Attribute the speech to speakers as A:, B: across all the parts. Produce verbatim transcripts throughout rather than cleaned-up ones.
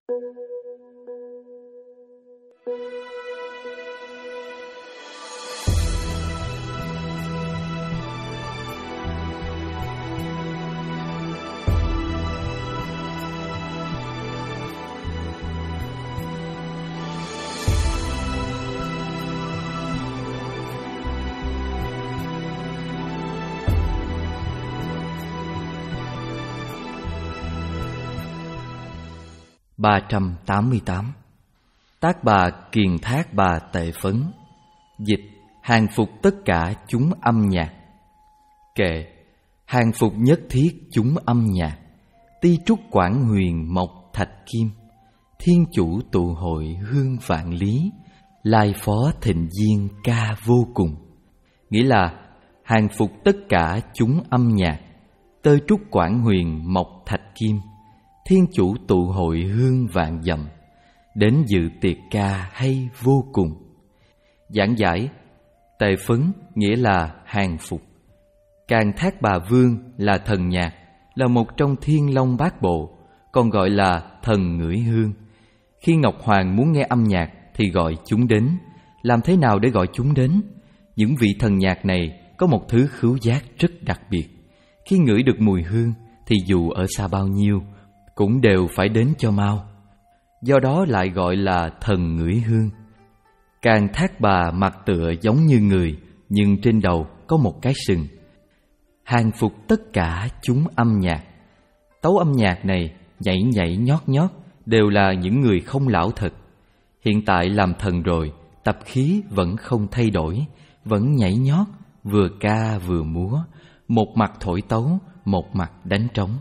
A: ba trăm tám mươi tám. Tác Bà Kiền Thác Bà Tệ Phấn. Dịch: hàng phục tất cả chúng âm nhạc. Kệ: hàng phục nhất thiết chúng âm nhạc. Ti trúc quảng huyền mộc thạch kim. Thiên chủ tụ hội hương vạn lý. Lai phó thịnh diên ca vô cùng. Nghĩa là hàng phục tất cả chúng âm nhạc. Tơ trúc quảng huyền mộc thạch kim. Thiên chủ tụ hội hương vạn dặm. Đến dự tiệc ca hay vô cùng. Giảng giải: Tệ Phấn nghĩa là hàng phục. Càn Thác Bà Vương là thần nhạc, là một trong Thiên Long Bát Bộ, còn gọi là thần ngửi hương. Khi Ngọc Hoàng muốn nghe âm nhạc thì gọi chúng đến. Làm thế nào để gọi chúng đến? Những vị thần nhạc này có một thứ khứu giác rất đặc biệt. Khi ngửi được mùi hương thì dù ở xa bao nhiêu cũng đều phải đến cho mau. Do đó lại gọi là thần ngửi hương. Càn Thác Bà mặt tựa giống như người, nhưng trên đầu có một cái sừng. Hàng phục tất cả chúng âm nhạc. Tấu âm nhạc này nhảy nhảy nhót nhót đều là những người không lão thật. Hiện tại làm thần rồi, tập khí vẫn không thay đổi, vẫn nhảy nhót, vừa ca vừa múa, một mặt thổi tấu, một mặt đánh trống.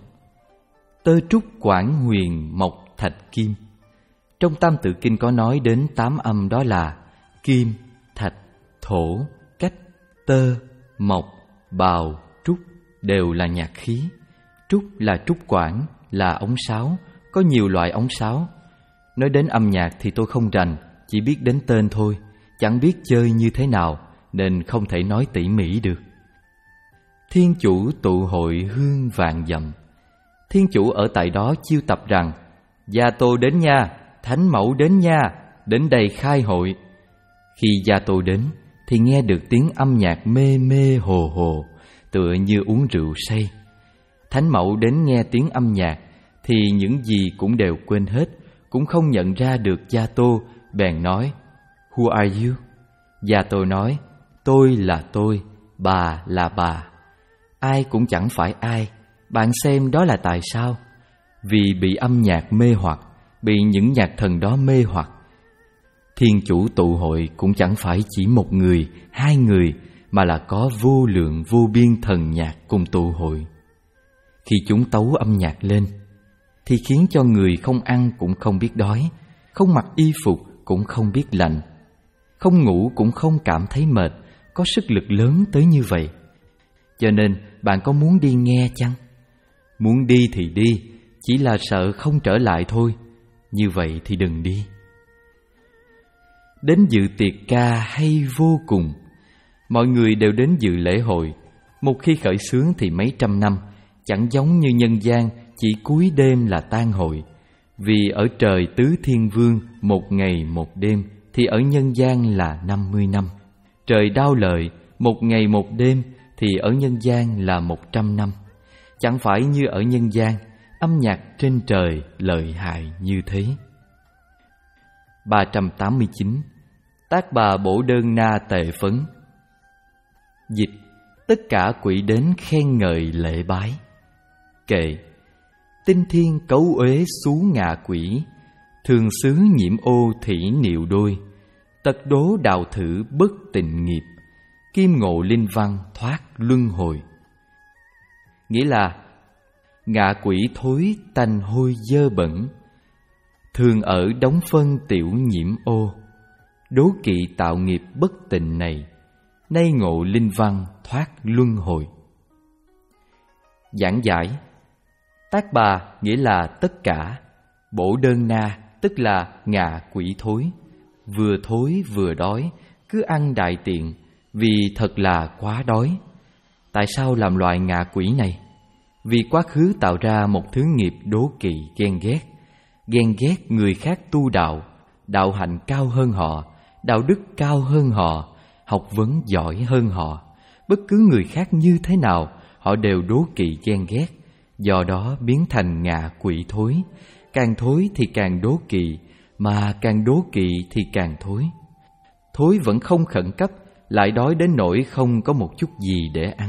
A: Tơ trúc quảng huyền mộc thạch kim. Trong Tam Tự Kinh có nói đến tám âm, đó là kim, thạch, thổ, cách, tơ, mộc, bào, trúc đều là nhạc khí. Trúc là trúc quản, là ống sáo, có nhiều loại ống sáo. Nói đến âm nhạc thì tôi không rành, chỉ biết đến tên thôi, chẳng biết chơi như thế nào nên không thể nói tỉ mỉ được. Thiên chủ tụ hội hương vạn dặm. Thiên chủ ở tại đó chiêu tập rằng: Gia Tô đến nha, Thánh Mẫu đến nha, đến đây khai hội. Khi Gia Tô đến thì nghe được tiếng âm nhạc mê mê hồ hồ, tựa như uống rượu say. Thánh Mẫu đến nghe tiếng âm nhạc thì những gì cũng đều quên hết, cũng không nhận ra được Gia Tô, bèn nói: Who are you? Gia Tô nói: Tôi là tôi, bà là bà. Ai cũng chẳng phải ai. Bạn xem đó là tại sao? Vì bị âm nhạc mê hoặc, bị những nhạc thần đó mê hoặc. Thiên chủ tụ hội cũng chẳng phải chỉ một người, hai người, mà là có vô lượng vô biên thần nhạc cùng tụ hội. Khi chúng tấu âm nhạc lên thì khiến cho người không ăn cũng không biết đói, không mặc y phục cũng không biết lạnh, không ngủ cũng không cảm thấy mệt, có sức lực lớn tới như vậy. Cho nên bạn có muốn đi nghe chăng? Muốn đi thì đi, chỉ là sợ không trở lại thôi. Như vậy thì đừng đi. Đến dự tiệc ca hay vô cùng. Mọi người đều đến dự lễ hội. Một khi khởi xướng thì mấy trăm năm, chẳng giống như nhân gian chỉ cuối đêm là tan hội. Vì ở trời Tứ Thiên Vương một ngày một đêm, thì ở nhân gian là năm mươi năm. Trời Đao Lợi một ngày một đêm, thì ở nhân gian là một trăm năm. Chẳng phải như ở nhân gian, âm nhạc trên trời lợi hại như thế. ba trăm tám mươi chín. Tác Bà Bổ Đơn Na Tệ Phấn. Dịch: tất cả quỷ đến khen ngợi lễ bái. Kệ: tinh thiên cấu uế xú ngạ quỷ. Thường xứ nhiễm ô thỉ niệu đôi. Tật đố đào thử bất tịnh nghiệp. Kim ngộ linh văn thoát luân hồi. Nghĩa là ngạ quỷ thối tanh hôi dơ bẩn, thường ở đóng phân tiểu nhiễm ô. Đố kỵ tạo nghiệp bất tịnh này, nay ngộ linh văn thoát luân hồi. Giảng giải: Tác Bà nghĩa là tất cả. Bổ Đơn Na tức là ngạ quỷ thối. Vừa thối vừa đói, cứ ăn đại tiện, vì thật là quá đói. Tại sao làm loại ngạ quỷ này? Vì quá khứ tạo ra một thứ nghiệp đố kỵ ghen ghét, ghen ghét người khác tu đạo, đạo hạnh cao hơn họ, đạo đức cao hơn họ, học vấn giỏi hơn họ. Bất cứ người khác như thế nào, họ đều đố kỵ ghen ghét, do đó biến thành ngạ quỷ thối. Càng thối thì càng đố kỵ, mà càng đố kỵ thì càng thối. Thối vẫn không khẩn cấp, lại đói đến nỗi không có một chút gì để ăn.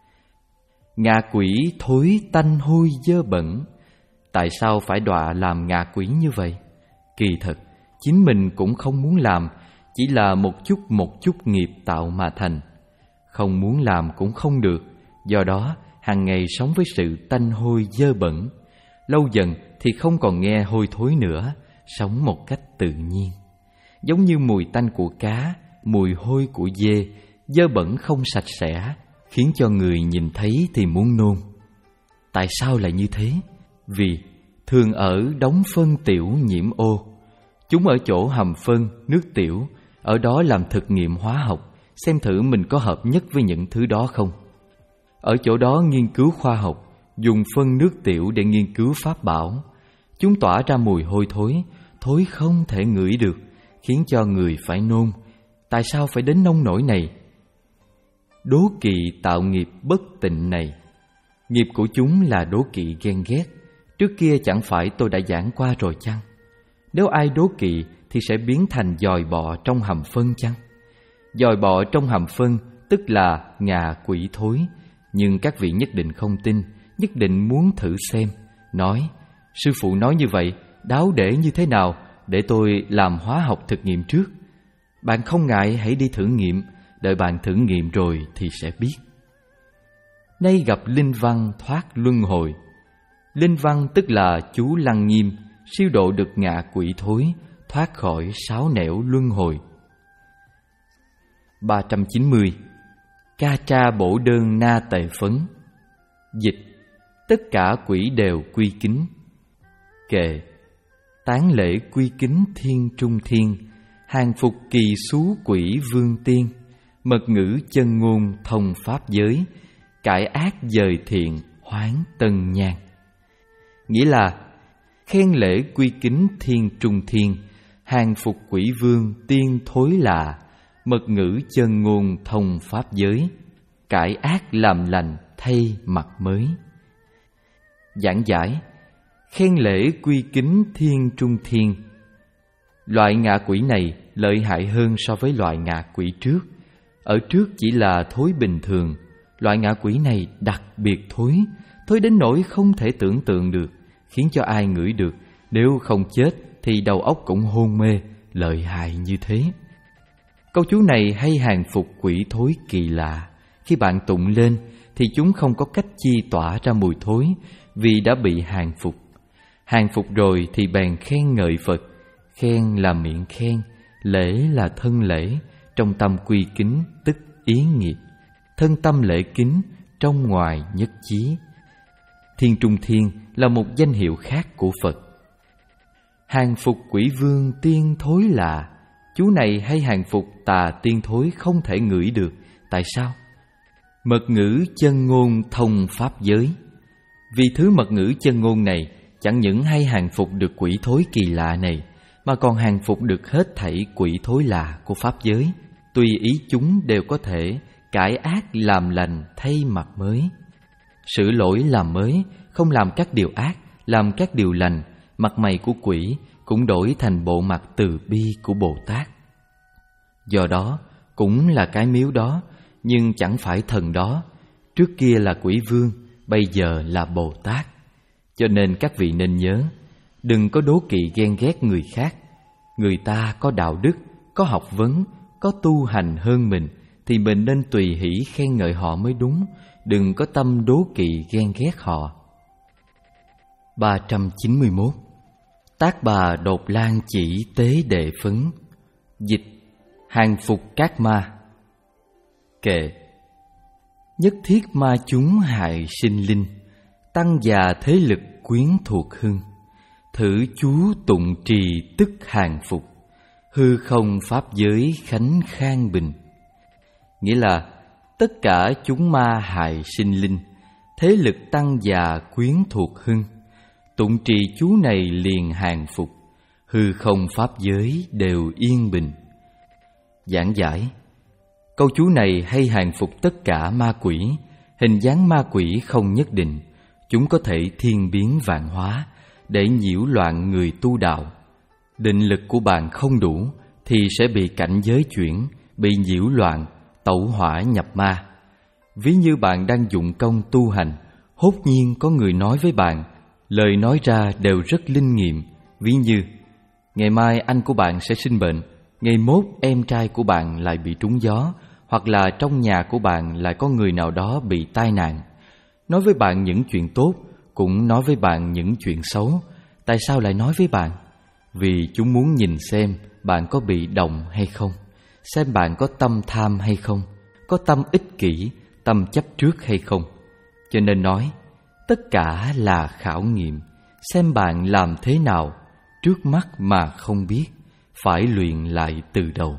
A: Ngạ quỷ thối tanh hôi dơ bẩn. Tại sao phải đọa làm ngạ quỷ như vậy? Kỳ thật, chính mình cũng không muốn làm, chỉ là một chút một chút nghiệp tạo mà thành. Không muốn làm cũng không được, do đó hàng ngày sống với sự tanh hôi dơ bẩn. Lâu dần thì không còn nghe hôi thối nữa, sống một cách tự nhiên. Giống như mùi tanh của cá, mùi hôi của dê, dơ bẩn không sạch sẽ, khiến cho người nhìn thấy thì muốn nôn. Tại sao lại như thế? Vì thường ở đống phân tiểu nhiễm ô. Chúng ở chỗ hầm phân, nước tiểu, ở đó làm thực nghiệm hóa học, xem thử mình có hợp nhất với những thứ đó không. Ở chỗ đó nghiên cứu khoa học, dùng phân nước tiểu để nghiên cứu pháp bảo. Chúng tỏa ra mùi hôi thối, thối không thể ngửi được, khiến cho người phải nôn. Tại sao phải đến nông nỗi này? Đố kỵ tạo nghiệp bất tịnh này. Nghiệp của chúng là đố kỵ ghen ghét. Trước kia chẳng phải tôi đã giảng qua rồi chăng? Nếu ai đố kỵ thì sẽ biến thành dòi bọ trong hầm phân chăng? Dòi bọ trong hầm phân tức là ngạ quỷ thối. Nhưng các vị nhất định không tin, nhất định muốn thử xem. Nói, sư phụ nói như vậy, đáo để như thế nào, để tôi làm hóa học thực nghiệm trước. Bạn không ngại hãy đi thử nghiệm, đợi bạn thử nghiệm rồi thì sẽ biết. Nay gặp Linh Văn thoát luân hồi. Linh Văn tức là chú Lăng Nghiêm, siêu độ được ngạ quỷ thối, thoát khỏi sáu nẻo luân hồi. ba trăm chín mươi. Ca tra bổ đơn na tề phấn. Dịch: tất cả quỷ đều quy kính. Kệ: tán lễ quy kính thiên trung thiên, hàng phục kỳ xú quỷ vương tiên, mật ngữ chân ngôn thông pháp giới, cải ác dời thiện hoán tân nhan. Nghĩa là khen lễ quy kính thiên trung thiên, hàng phục quỷ vương tiên thối lạ, mật ngữ chân ngôn thông pháp giới, cải ác làm lành thay mặt mới. Giảng giải: khen lễ quy kính thiên trung thiên. Loại ngạ quỷ này lợi hại hơn so với loại ngạ quỷ trước. Ở trước chỉ là thối bình thường, loại ngạ quỷ này đặc biệt thối, thối đến nỗi không thể tưởng tượng được, khiến cho ai ngửi được, nếu không chết thì đầu óc cũng hôn mê, lợi hại như thế. Câu chú này hay hàng phục quỷ thối kỳ lạ. Khi bạn tụng lên thì chúng không có cách chi tỏa ra mùi thối, vì đã bị hàng phục. Hàng phục rồi thì bèn khen ngợi Phật. Khen là miệng khen, lễ là thân lễ, trong tâm quy kính tức ý nghiệp. Thân tâm lễ kính, trong ngoài nhất chí. Thiên trung thiên là một danh hiệu khác của Phật. Hàng phục quỷ vương tiên thối lạ. Chú này hay hàng phục tà tiên thối không thể ngửi được. Tại sao? Mật ngữ chân ngôn thông pháp giới. Vì thứ mật ngữ chân ngôn này chẳng những hay hàng phục được quỷ thối kỳ lạ này, mà còn hàng phục được hết thảy quỷ thối lạ của pháp giới. Tùy ý chúng đều có thể cải ác làm lành thay mặt mới. Sửa lỗi làm mới, không làm các điều ác, làm các điều lành. Mặt mày của quỷ cũng đổi thành bộ mặt từ bi của Bồ Tát. Do đó, cũng là cái miếu đó, nhưng chẳng phải thần đó. Trước kia là quỷ vương, bây giờ là Bồ Tát. Cho nên các vị nên nhớ, đừng có đố kỵ ghen ghét người khác. Người ta có đạo đức, có học vấn, có tu hành hơn mình, thì mình nên tùy hỷ khen ngợi họ mới đúng. Đừng có tâm đố kỵ ghen ghét họ. ba trăm chín mươi mốt. Tác bà đột lan chỉ tế đệ phấn. Dịch: hàng phục các ma. Kệ: nhất thiết ma chúng hại sinh linh, tăng già thế lực quyến thuộc hưng, thử chú tụng trì tức hàng phục, hư không pháp giới khánh khang bình. Nghĩa là tất cả chúng ma hại sinh linh, thế lực tăng già quyến thuộc hưng. Tụng trì chú này liền hàng phục, hư không pháp giới đều yên bình. Giảng giải: câu chú này hay hàng phục tất cả ma quỷ. Hình dáng ma quỷ không nhất định, chúng có thể thiên biến vạn hóa để nhiễu loạn người tu đạo. Định lực của bạn không đủ thì sẽ bị cảnh giới chuyển, bị nhiễu loạn, tẩu hỏa nhập ma. Ví như bạn đang dụng công tu hành, hốt nhiên có người nói với bạn, lời nói ra đều rất linh nghiệm. Ví như: ngày mai anh của bạn sẽ sinh bệnh, ngày mốt em trai của bạn lại bị trúng gió, hoặc là trong nhà của bạn lại có người nào đó bị tai nạn. Nói với bạn những chuyện tốt, cũng nói với bạn những chuyện xấu. Tại sao lại nói với bạn? Vì chúng muốn nhìn xem bạn có bị động hay không, xem bạn có tâm tham hay không, có tâm ích kỷ, tâm chấp trước hay không. Cho nên nói, tất cả là khảo nghiệm, xem bạn làm thế nào. Trước mắt mà không biết, phải luyện lại từ đầu.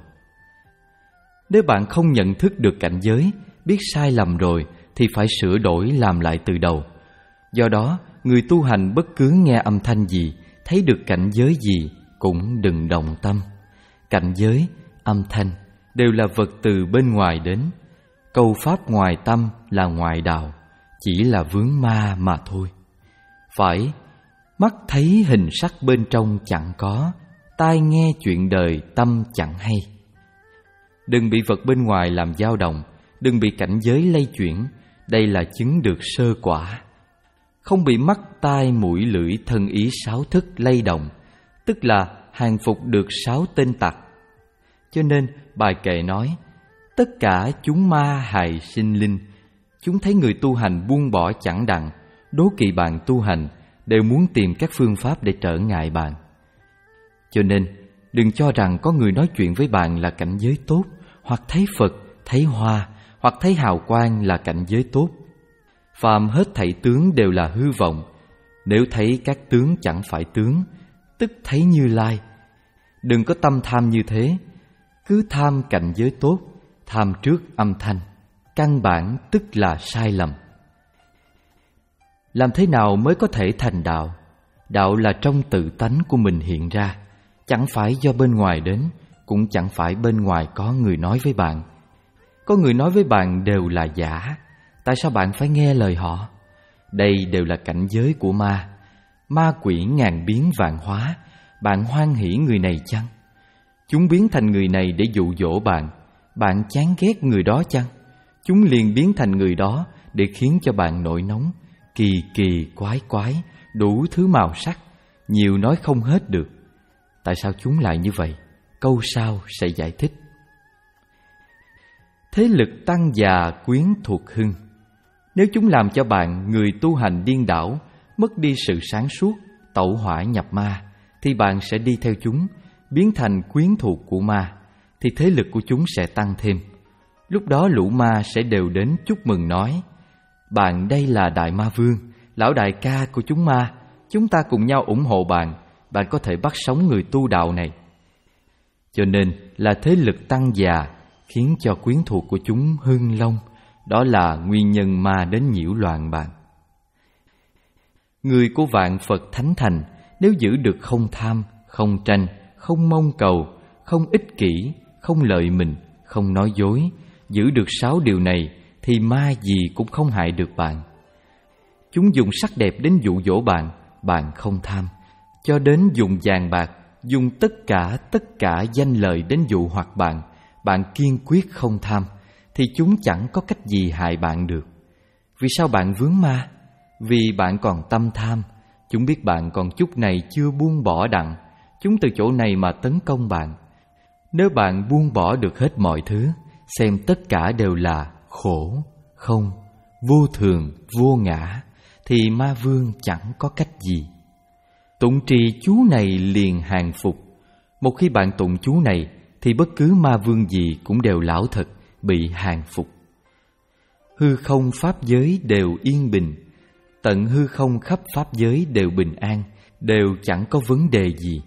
A: Nếu bạn không nhận thức được cảnh giới, biết sai lầm rồi thì phải sửa đổi làm lại từ đầu. Do đó, người tu hành bất cứ nghe âm thanh gì, thấy được cảnh giới gì cũng đừng động tâm. Cảnh giới, âm thanh đều là vật từ bên ngoài đến. Câu pháp ngoài tâm là ngoại đạo, chỉ là vướng ma mà thôi. Phải, mắt thấy hình sắc bên trong chẳng có, tai nghe chuyện đời tâm chẳng hay. Đừng bị vật bên ngoài làm dao động, đừng bị cảnh giới lay chuyển. Đây là chứng được sơ quả. Không bị mắt, tai, mũi, lưỡi, thân ý sáu thức lay động, tức là hàng phục được sáu tên tặc. Cho nên bài kệ nói: tất cả chúng ma hại sinh linh. Chúng thấy người tu hành buông bỏ chẳng đặng, đố kỵ bạn tu hành, đều muốn tìm các phương pháp để trở ngại bạn. Cho nên đừng cho rằng có người nói chuyện với bạn là cảnh giới tốt, hoặc thấy Phật, thấy hoa, hoặc thấy hào quang là cảnh giới tốt. Phàm hết thảy tướng đều là hư vọng. Nếu thấy các tướng chẳng phải tướng, tức thấy Như Lai. Đừng có tâm tham như thế. Cứ tham cảnh giới tốt, tham trước âm thanh, căn bản tức là sai lầm. Làm thế nào mới có thể thành đạo? Đạo là trong tự tánh của mình hiện ra, chẳng phải do bên ngoài đến, cũng chẳng phải bên ngoài có người nói với bạn. Có người nói với bạn đều là giả. Tại sao bạn phải nghe lời họ? Đây đều là cảnh giới của ma. Ma quỷ ngàn biến vạn hóa. Bạn hoan hỉ người này chăng? Chúng biến thành người này để dụ dỗ bạn. Bạn chán ghét người đó chăng? Chúng liền biến thành người đó để khiến cho bạn nổi nóng. Kỳ kỳ quái quái, đủ thứ màu sắc, nhiều nói không hết được. Tại sao chúng lại như vậy? Câu sau sẽ giải thích. Thế lực tăng già quyến thuộc hưng. Nếu chúng làm cho bạn, người tu hành điên đảo, mất đi sự sáng suốt, tẩu hỏa nhập ma, thì bạn sẽ đi theo chúng, biến thành quyến thuộc của ma, thì thế lực của chúng sẽ tăng thêm. Lúc đó lũ ma sẽ đều đến chúc mừng nói: bạn đây là Đại Ma Vương, lão đại ca của chúng ma, chúng ta cùng nhau ủng hộ bạn, bạn có thể bắt sống người tu đạo này. Cho nên là thế lực tăng già khiến cho quyến thuộc của chúng hưng long. Đó là nguyên nhân ma đến nhiễu loạn bạn. Người của vạn Phật thánh thành, nếu giữ được không tham, không tranh, không mong cầu, không ích kỷ, không lợi mình, không nói dối, giữ được sáu điều này thì ma gì cũng không hại được bạn. Chúng dùng sắc đẹp đến dụ dỗ bạn, bạn không tham, cho đến dùng vàng bạc, dùng tất cả tất cả danh lợi đến dụ hoặc bạn, bạn kiên quyết không tham, thì chúng chẳng có cách gì hại bạn được. Vì sao bạn vướng ma? Vì bạn còn tâm tham. Chúng biết bạn còn chút này chưa buông bỏ đặng, chúng từ chỗ này mà tấn công bạn. Nếu bạn buông bỏ được hết mọi thứ, xem tất cả đều là khổ, không, vô thường, vô ngã, thì ma vương chẳng có cách gì. Tụng trì chú này liền hàng phục. Một khi bạn tụng chú này thì bất cứ ma vương gì cũng đều lão thật, bị hàng phục. Hư không pháp giới đều yên bình. Tận hư không khắp pháp giới đều bình an, đều chẳng có vấn đề gì.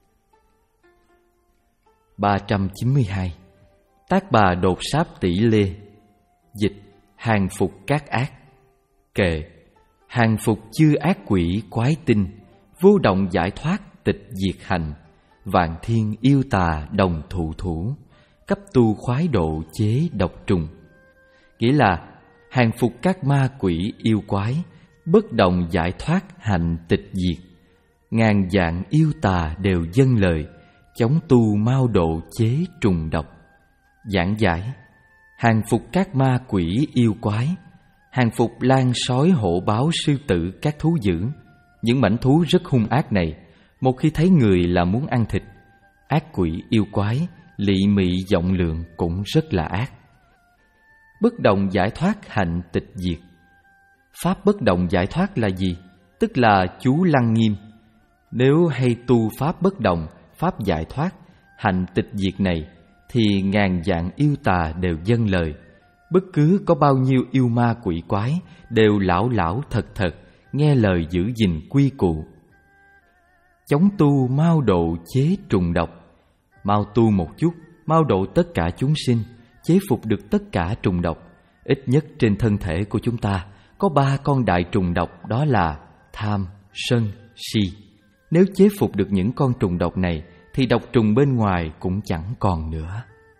A: ba trăm chín mươi hai. Tác Bà đột sáp tỷ lê. Dịch: hàng phục các ác. Kệ: hàng phục chư ác quỷ quái tinh, vô động giải thoát tịch diệt hành, vạn thiên yêu tà đồng thụ thủ, cấp tu khoái độ chế độc trùng. Nghĩa là hàng phục các ma quỷ yêu quái, bất động giải thoát hạnh tịch diệt, ngàn vạn yêu tà đều dâng lời, chống tu mau độ chế trùng độc. Giảng giải: hàng phục các ma quỷ yêu quái, hàng phục lang sói hổ báo sư tử các thú dữ. Những mãnh thú rất hung ác này, một khi thấy người là muốn ăn thịt. Ác quỷ yêu quái, lị mị vọng lượng cũng rất là ác. Bất động giải thoát hạnh tịch diệt. Pháp bất động giải thoát là gì? Tức là chú Lăng Nghiêm. Nếu hay tu pháp bất động, pháp giải thoát, hạnh tịch diệt này, thì ngàn vạn yêu tà đều dâng lời. Bất cứ có bao nhiêu yêu ma quỷ quái đều lão lão thật thật nghe lời giữ gìn quy củ. Chống tu mau độ chế trùng độc. Mau tu một chút, mau độ tất cả chúng sinh, chế phục được tất cả trùng độc. Ít nhất trên thân thể của chúng ta có ba con đại trùng độc, đó là tham, sân, si. Nếu chế phục được những con trùng độc này thì độc trùng bên ngoài cũng chẳng còn nữa.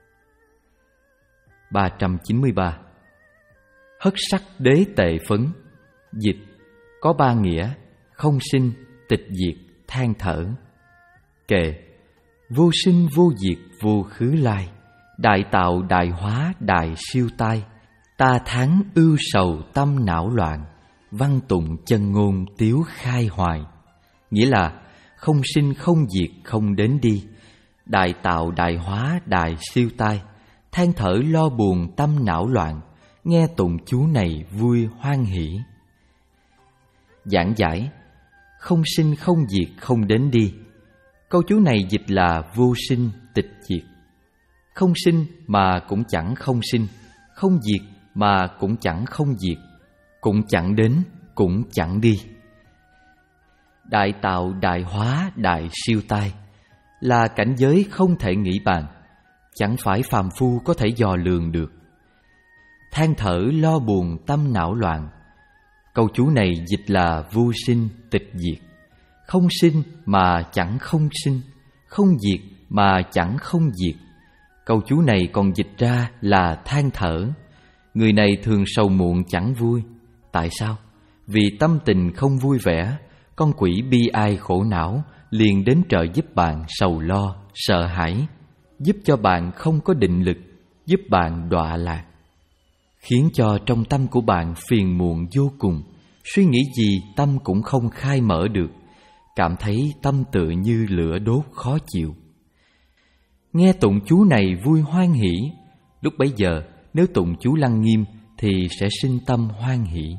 A: ba trăm chín mươi ba. Hất sắc đế tệ phấn. Dịch: có ba nghĩa: không sinh, tịch diệt, than thở. Kệ: vô sinh vô diệt vô khứ lai, đại tạo đại hóa đại siêu tai, ta thán ưu sầu tâm não loạn, văn tụng chân ngôn tiếu khai hoài. Nghĩa là không sinh không diệt không đến đi, đại tạo đại hóa đại siêu tai, than thở lo buồn tâm não loạn, nghe tụng chú này vui hoan hỷ. Giảng giải: không sinh không diệt không đến đi. Câu chú này dịch là vô sinh tịch diệt. Không sinh mà cũng chẳng không sinh, không diệt mà cũng chẳng không diệt, cũng chẳng đến, cũng chẳng đi. Đại tạo đại hóa đại siêu tai là cảnh giới không thể nghĩ bàn, chẳng phải phàm phu có thể dò lường được. Than thở lo buồn tâm não loạn. Câu chú này dịch là vô sinh tịch diệt. Không sinh mà chẳng không sinh, không diệt mà chẳng không diệt. Câu chú này còn dịch ra là than thở. Người này thường sầu muộn chẳng vui. Tại sao? Vì tâm tình không vui vẻ, con quỷ bi ai khổ não liền đến trợ giúp bạn sầu lo, sợ hãi, giúp cho bạn không có định lực, giúp bạn đọa lạc, khiến cho trong tâm của bạn phiền muộn vô cùng, suy nghĩ gì tâm cũng không khai mở được, cảm thấy tâm tựa như lửa đốt khó chịu. Nghe tụng chú này vui hoan hỷ. Lúc bấy giờ nếu tụng chú Lăng Nghiêm thì sẽ sinh tâm hoan hỷ.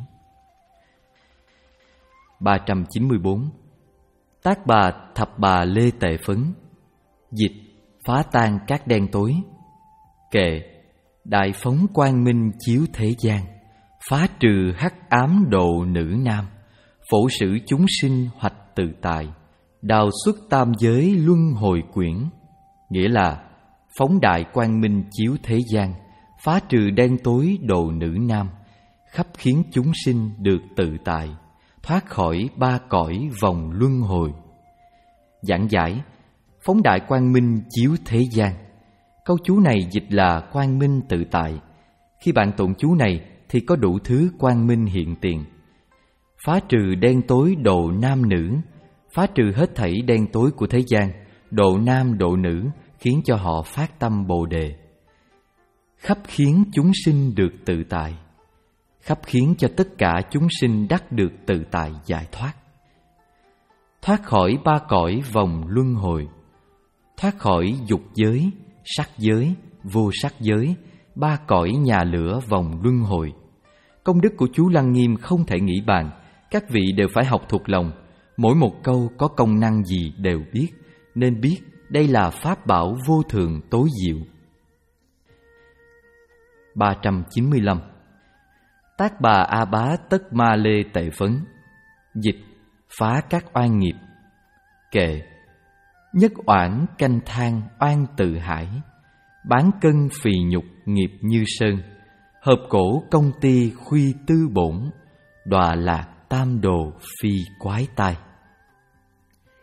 A: ba trăm chín mươi bốn. Tác bà thập bà lê tệ phấn. Dịch: phá tan các đen tối. Kệ: đại phóng quang minh chiếu thế gian, phá trừ hắc ám độ nữ nam, phổ sử chúng sinh hoạch tự tại, đào xuất tam giới luân hồi quyển. Nghĩa là phóng đại quang minh chiếu thế gian, phá trừ đen tối độ nữ nam, khắp khiến chúng sinh được tự tại, thoát khỏi ba cõi vòng luân hồi. Giảng giải: phóng đại quang minh chiếu thế gian. Câu chú này dịch là quang minh tự tại. Khi bạn tụng chú này thì có đủ thứ quang minh hiện tiền. Phá trừ đen tối độ nam nữ, phá trừ hết thảy đen tối của thế gian, độ nam độ nữ, khiến cho họ phát tâm Bồ đề. Khắp khiến chúng sinh được tự tại, khắp khiến cho tất cả chúng sinh đắc được tự tại giải thoát. Thoát khỏi ba cõi vòng luân hồi, thoát khỏi dục giới, sắc giới, vô sắc giới, ba cõi nhà lửa vòng luân hồi. Công đức của chú Lăng Nghiêm không thể nghĩ bàn, các vị đều phải học thuộc lòng. Mỗi một câu có công năng gì đều biết, nên biết đây là pháp bảo vô thường tối diệu. ba trăm chín mươi lăm. Tác bà A Bá tất ma lê tệ phấn. Dịch: phá các oan nghiệp. Kệ: nhất oản canh than oan tự hải, bán cân phì nhục nghiệp như sơn, hợp cổ công ty khuy tư bổn, đọa lạc tam đồ phi quái tai.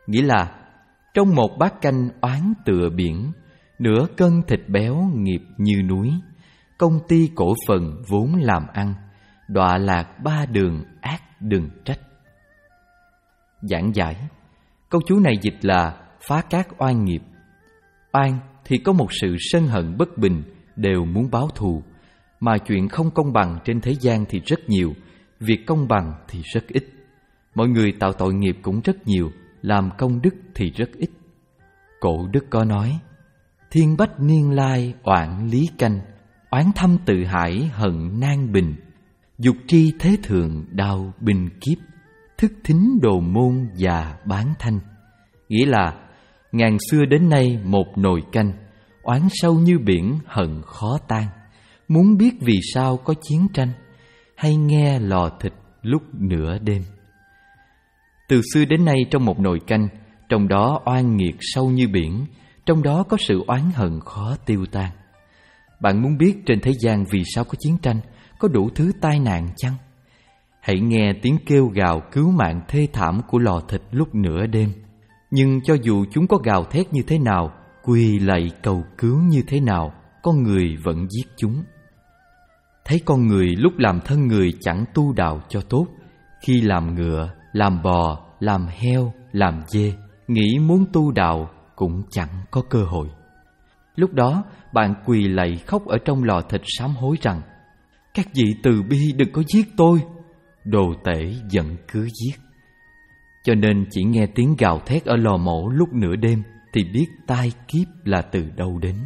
A: Nghĩa là trong một bát canh oán tựa biển, nửa cân thịt béo nghiệp như núi. Công ty cổ phần vốn làm ăn, đọa lạc ba đường ác đừng trách. Giảng giải, câu chú này dịch là phá các oan nghiệp. Oan thì có một sự sân hận bất bình, đều muốn báo thù. Mà chuyện không công bằng trên thế gian thì rất nhiều, việc công bằng thì rất ít. Mọi người tạo tội nghiệp cũng rất nhiều, làm công đức thì rất ít. Cổ đức có nói: thiên bách niên lai oản lý canh, oán thâm tự hải hận nan bình. Dục tri thế thượng đao binh kiếp, thức thính đồ môn và bán thanh. Nghĩa là ngàn xưa đến nay một nồi canh, oán sâu như biển hận khó tan. Muốn biết vì sao có chiến tranh, hay nghe lò thịt lúc nửa đêm. Từ xưa đến nay trong một nồi canh, trong đó oan nghiệt sâu như biển, trong đó có sự oán hận khó tiêu tan. Bạn muốn biết trên thế gian vì sao có chiến tranh, có đủ thứ tai nạn chăng? Hãy nghe tiếng kêu gào cứu mạng thê thảm của lò thịt lúc nửa đêm. Nhưng cho dù chúng có gào thét như thế nào, quỳ lạy cầu cứu như thế nào, con người vẫn giết chúng. Thấy con người lúc làm thân người chẳng tu đạo cho tốt, khi làm ngựa, làm bò, làm heo, làm dê, nghĩ muốn tu đạo cũng chẳng có cơ hội. Lúc đó bạn quỳ lạy khóc ở trong lò thịt sám hối rằng: các vị từ bi đừng có giết tôi, đồ tể giận cứ giết. Cho nên chỉ nghe tiếng gào thét ở lò mổ lúc nửa đêm thì biết tai kiếp là từ đâu đến.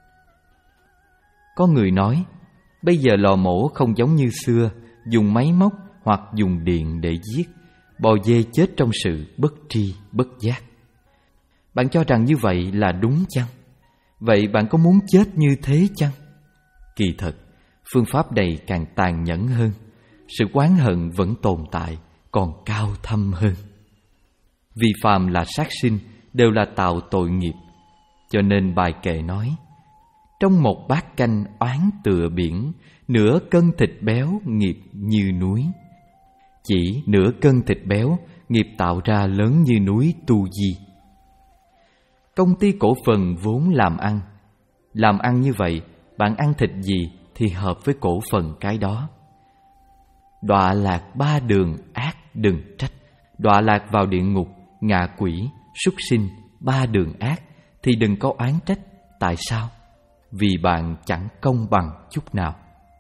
A: Có người nói bây giờ lò mổ không giống như xưa, dùng máy móc hoặc dùng điện để giết, bò dê chết trong sự bất tri bất giác. Bạn cho rằng như vậy là đúng chăng? Vậy bạn có muốn chết như thế chăng? Kỳ thật, phương pháp này càng tàn nhẫn hơn. Sự oán hận vẫn tồn tại, còn cao thâm hơn. Vì phàm là sát sinh, đều là tạo tội nghiệp. Cho nên bài kệ nói: trong một bát canh oán tựa biển, nửa cân thịt béo nghiệp như núi. Chỉ nửa cân thịt béo, nghiệp tạo ra lớn như núi tu di. Công ty cổ phần vốn làm ăn. Làm ăn như vậy, bạn ăn thịt gì thì hợp với cổ phần cái đó. Đọa lạc ba đường ác đừng trách. Đọa lạc vào địa ngục, ngạ quỷ, súc sinh, ba đường ác thì đừng có oán trách. Tại sao? Vì bạn chẳng công bằng chút nào.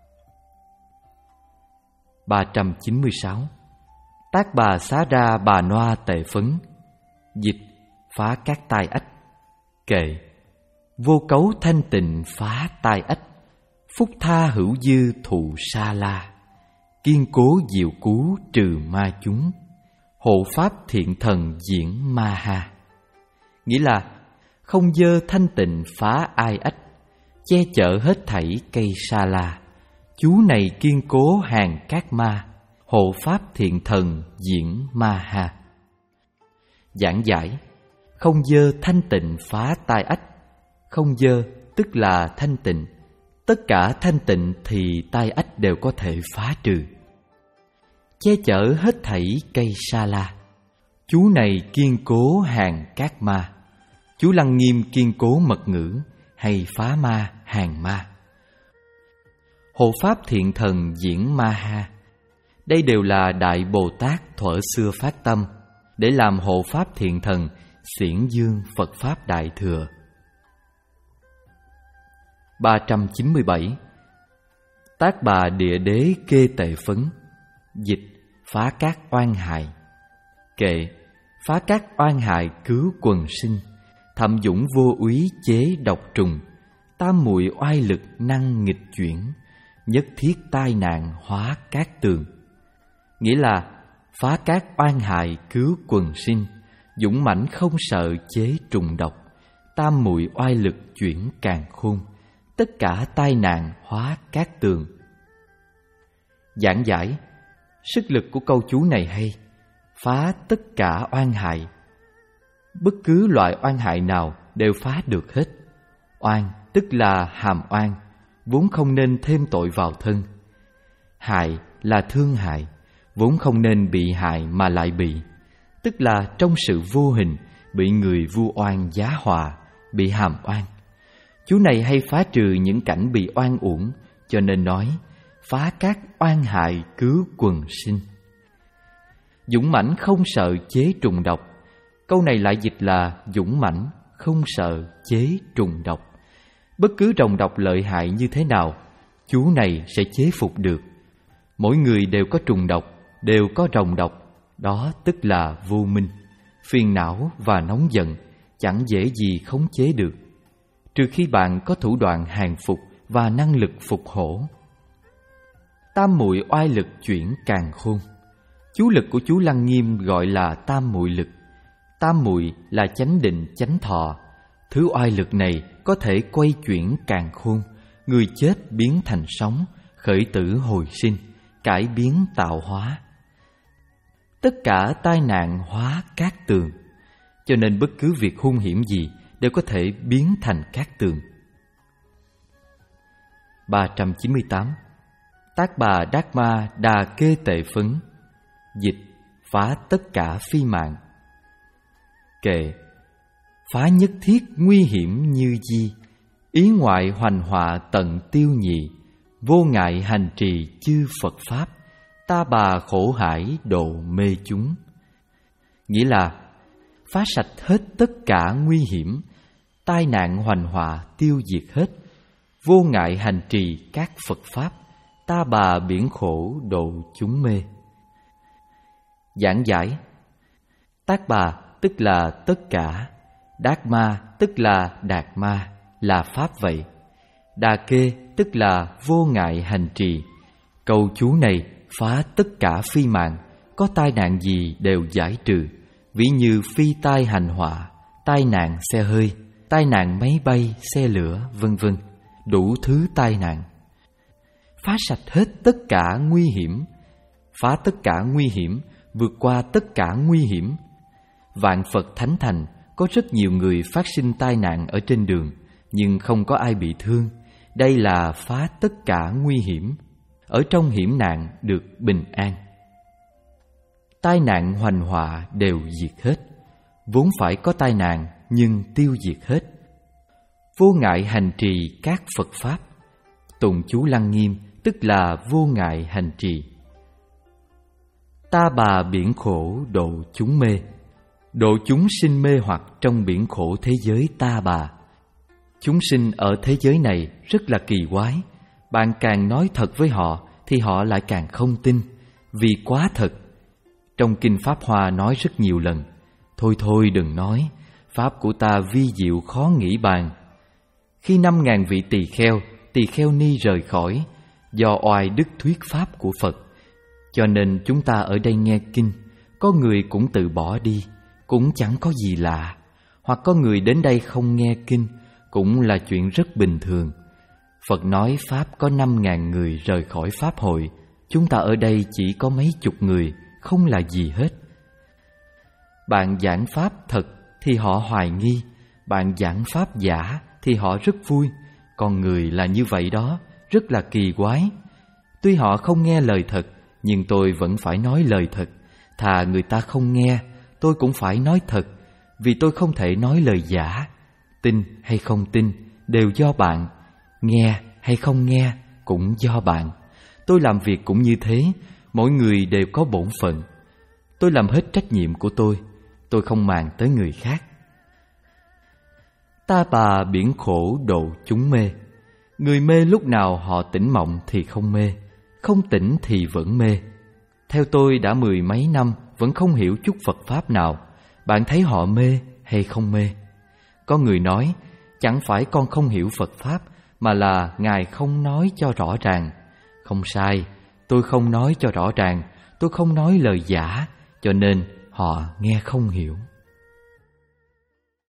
A: ba trăm chín mươi sáu. Tác bà xá ra bà noa tệ phấn. Dịch: phá các tai ách. Kệ: vô cấu thanh tịnh phá tai ách, phúc tha hữu dư thụ sa la, kiên cố diệu cứu trừ ma chúng, hộ pháp thiện thần diễn ma ha. Nghĩa là không dơ thanh tịnh phá ai ách, che chở hết thảy cây sa la. Chú này kiên cố hàng các ma, hộ pháp thiện thần diễn ma ha. Giảng giải: không dơ thanh tịnh phá tai ách. Không dơ tức là thanh tịnh. Tất cả thanh tịnh thì tai ách đều có thể phá trừ. Che chở hết thảy cây sa la. Chú này kiên cố hàng các ma. Chú Lăng Nghiêm kiên cố mật ngữ, hay phá ma hàng ma. Hộ pháp thiện thần diễn ma ha. Đây đều là Đại Bồ Tát thuở xưa phát tâm để làm hộ pháp thiện thần, xiển dương Phật Pháp Đại Thừa. ba trăm chín mươi bảy. Tác bà địa đế kê tệ phấn. Dịch: phá các oan hại. Kệ: phá các oan hại cứu quần sinh, thậm dũng vô úy chế độc trùng, tam muội oai lực năng nghịch chuyển, nhất thiết tai nạn hóa các tường. Nghĩa là phá các oan hại cứu quần sinh, dũng mãnh không sợ chế trùng độc, tam muội oai lực chuyển càn khôn, tất cả tai nạn hóa các tường. Giảng giải: sức lực của câu chú này hay. Phá tất cả oan hại. Bất cứ loại oan hại nào đều phá được hết. Oan tức là hàm oan, vốn không nên thêm tội vào thân. Hại là thương hại, vốn không nên bị hại mà lại bị, tức là trong sự vô hình bị người vu oan giá họa, bị hàm oan. Chú này hay phá trừ những cảnh bị oan uổng, cho nên nói phá các oan hại cứu quần sinh. Dũng mãnh không sợ chế trùng độc. Câu này lại dịch là dũng mãnh không sợ chế trùng độc. Bất cứ rồng độc lợi hại như thế nào, chú này sẽ chế phục được. Mỗi người đều có trùng độc, đều có rồng độc. Đó tức là vô minh, phiền não và nóng giận, chẳng dễ gì khống chế được, trừ khi bạn có thủ đoạn hàng phục và năng lực phục hổ. Tam muội oai lực chuyển càn khôn. Chú lực của chú Lăng Nghiêm gọi là tam muội lực. Tam muội là chánh định, chánh thọ. Thứ oai lực này có thể quay chuyển càn khôn, người chết biến thành sống, khởi tử hồi sinh, cải biến tạo hóa. Tất cả tai nạn hóa cát tường, cho nên bất cứ việc hung hiểm gì đều có thể biến thành cát tường. ba trăm chín mươi tám. Tác Bà Đát Ma Đà Kê Tệ Phấn. Dịch: phá tất cả phi mạng. Kệ: phá nhất thiết nguy hiểm như di, ý ngoại hoành họa tận tiêu nhị, vô ngại hành trì chư Phật Pháp, ta bà khổ hải độ mê chúng. Nghĩa là phá sạch hết tất cả nguy hiểm, tai nạn hoành họa tiêu diệt hết, vô ngại hành trì các Phật Pháp, ta bà biển khổ độ chúng mê. Giảng giải: Tác Bà tức là tất cả, Đát Ma tức là đạt ma, là Pháp vậy. Đà Kê tức là vô ngại hành trì. Câu chú này phá tất cả phi mạng, có tai nạn gì đều giải trừ, ví như phi tai hành họa, tai nạn xe hơi, tai nạn máy bay, xe lửa, vân vân, đủ thứ tai nạn. Phá sạch hết tất cả nguy hiểm. Phá tất cả nguy hiểm, vượt qua tất cả nguy hiểm. Vạn Phật thánh thành, có rất nhiều người phát sinh tai nạn ở trên đường, nhưng không có ai bị thương. Đây là phá tất cả nguy hiểm, ở trong hiểm nạn được bình an. Tai nạn hoành họa đều diệt hết, vốn phải có tai nạn nhưng tiêu diệt hết. Vô ngại hành trì các Phật Pháp. Tụng chú Lăng Nghiêm tức là vô ngại hành trì. Ta bà biển khổ độ chúng mê. Độ chúng sinh mê hoặc trong biển khổ thế giới ta bà. Chúng sinh ở thế giới này rất là kỳ quái. Bạn càng nói thật với họ thì họ lại càng không tin, vì quá thật. Trong Kinh Pháp Hoa nói rất nhiều lần: thôi thôi đừng nói, Pháp của ta vi diệu khó nghĩ bàn. Khi năm ngàn vị tỳ kheo, tỳ kheo ni rời khỏi, do oai đức thuyết Pháp của Phật, cho nên chúng ta ở đây nghe kinh, có người cũng từ bỏ đi, cũng chẳng có gì lạ. Hoặc có người đến đây không nghe kinh, cũng là chuyện rất bình thường. Phật nói Pháp có năm ngàn người rời khỏi Pháp hội, chúng ta ở đây chỉ có mấy chục người, không là gì hết. Bạn giảng Pháp thật thì họ hoài nghi, bạn giảng Pháp giả thì họ rất vui. Con người là như vậy đó, rất là kỳ quái. Tuy họ không nghe lời thật, nhưng tôi vẫn phải nói lời thật. Thà người ta không nghe, tôi cũng phải nói thật, vì tôi không thể nói lời giả. Tin hay không tin đều do bạn, nghe hay không nghe cũng do bạn. Tôi làm việc cũng như thế, mỗi người đều có bổn phận. Tôi làm hết trách nhiệm của tôi, tôi không màng tới người khác. Ta bà biển khổ độ chúng mê. Người mê lúc nào họ tỉnh mộng thì không mê, không tỉnh thì vẫn mê. Theo tôi đã mười mấy năm vẫn không hiểu chút Phật Pháp nào. Bạn thấy họ mê hay không mê? Có người nói, chẳng phải con không hiểu Phật Pháp, mà là Ngài không nói cho rõ ràng. Không sai, tôi không nói cho rõ ràng, tôi không nói lời giả, cho nên họ nghe không hiểu.